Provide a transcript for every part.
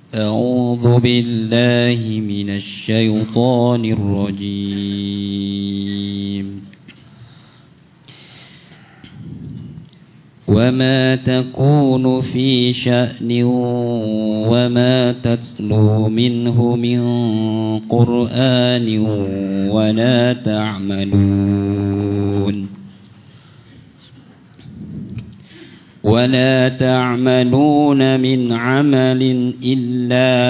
أعوذ بالله من الشيطان الرجيم وما تكون في شأن وما تتلو منه من قرآن ولا تعملون من عمل إلا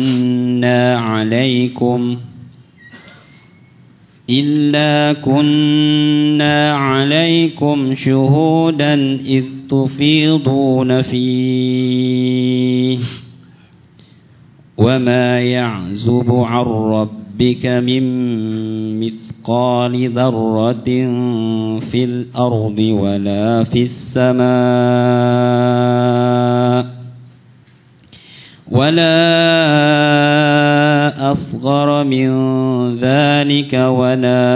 كنا عليكم شهودا إذ تفيضون فيه وما يعزب عن ربك من مثقال ذرة في الأرض ولا في السماء ولا أصغر من ذلك ولا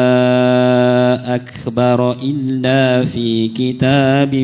أكبر إلا في كتاب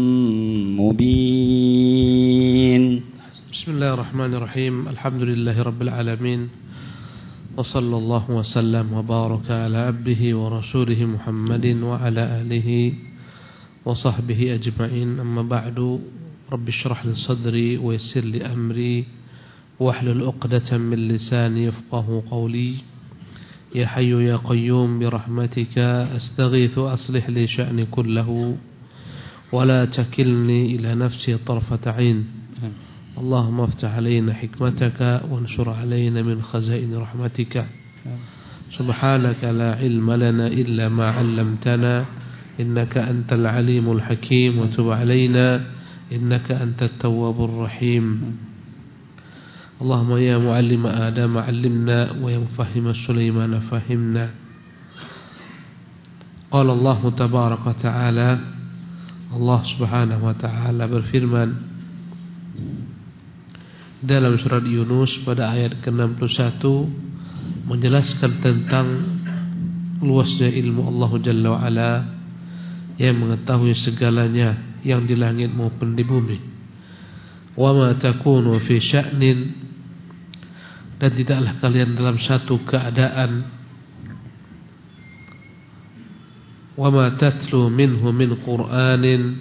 مبين. بسم الله الرحمن الرحيم. الحمد لله رب العالمين وصلى الله وسلم وبارك على عبده ورسوله محمد وعلى آله وصحبه أجمعين. أما بعد، رب اشرح لي صدري ويسر لي أمري واحلل عقدة من لساني يفقه قولي. يا حي يا قيوم برحمتك أستغيث أصلح لي شأني كله ولا تكلني إلى نفسي طرفة عين. اللهم افتح علينا حكمتك وانشر علينا من خزائن رحمتك. سبحانك لا علم لنا إلا ما علمتنا إنك أنت العليم الحكيم وتب علينا إنك أنت التواب الرحيم. اللهم يا معلم آدم علمنا ويا مفهم سليمان فهمنا. قال الله تبارك وتعالى، Allah subhanahu wa ta'ala berfirman dalam surat Yunus pada ayat ke-61 menjelaskan tentang luasnya ilmu Allah Jalla wa'ala yang mengetahui segalanya yang di langit maupun di bumi. Wa ma takunu fi sya'nin, dan tidaklah kalian dalam satu keadaan, wa ma tatlu minhu min Qur'anin,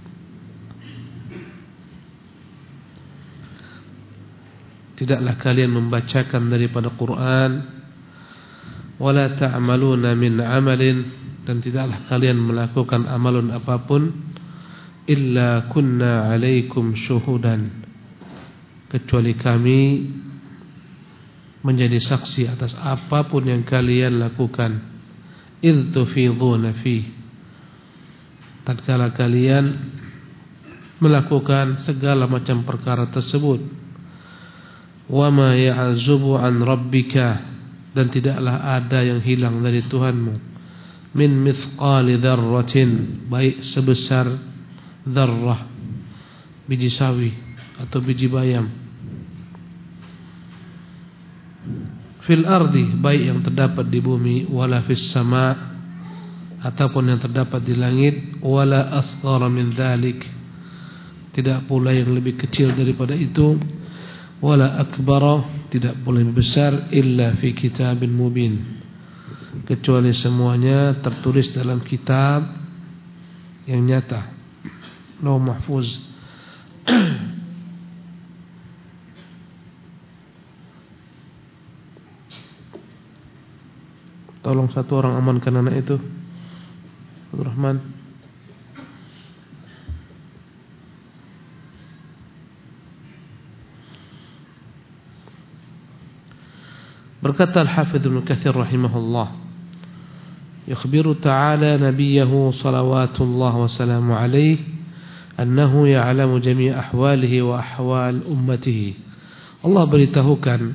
tidaklah kalian membacakan daripada Quran, wala ta'maluna min amalin, dan tidaklah kalian melakukan amalun apapun, illa kunna alaikum syuhudan, kecuali kami menjadi saksi atas apapun yang kalian lakukan. Idh tufidhuna fi, tatkala kalian melakukan segala macam perkara tersebut. Wa ma ya'zubu an rabbika, dan tidaklah ada yang hilang dari Tuhanmu, min mithqali dzarratin, baik sebesar dzarrah, biji sawi atau biji bayam, fil ardi, baik yang terdapat di bumi, wala fis sama, ataupun yang terdapat di langit, wala asghara min dzalik, tidak pula yang lebih kecil daripada itu, wala akbara, tidak pula lebih besar, illa fi kitabin mubin, kecuali semuanya tertulis dalam kitab yang nyata, Lauh Mahfuz. Tolong satu orang amankan anak itu, Abdul Rahman. Berkata Al-Hafidh Ibn Katsir rahimahullah, yukhbiru ta'ala nabiyahu salawatullah wa salamu alaih annahu ya'lamu jami' ahwalihi wa ahwal ummatihi. Allah beritahukan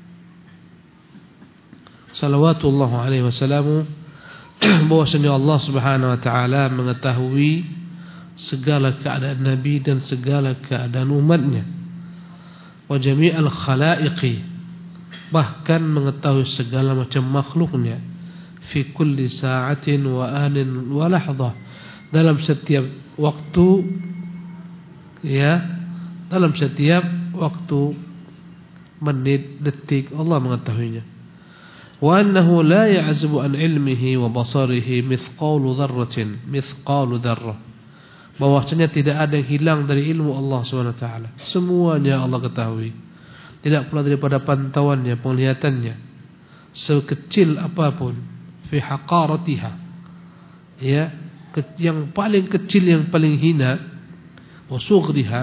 salawatullah alaihi wasallam bahwasanya Allah subhanahu wa ta'ala mengetahui segala keadaan Nabi dan segala keadaan umatnya, wa jami'al khalaiqi, bahkan mengetahui segala macam makhluknya, fi kulli sa'atin wa anin wa lahdah, dalam setiap waktu, ya, dalam setiap waktu menit, detik, Allah mengetahuinya. Wa annahu la ya'zubu an ilmihi wa basarihi mithqalu dzarrah. Bahwasanya tidak ada yang hilang dari ilmu Allah SWT. Semuanya Allah ketahui. Tidak pula daripada pantauannya, penglihatannya, sekecil apapun, fi haqaratiha, ya, yang paling kecil, yang paling hina, wa sughriha,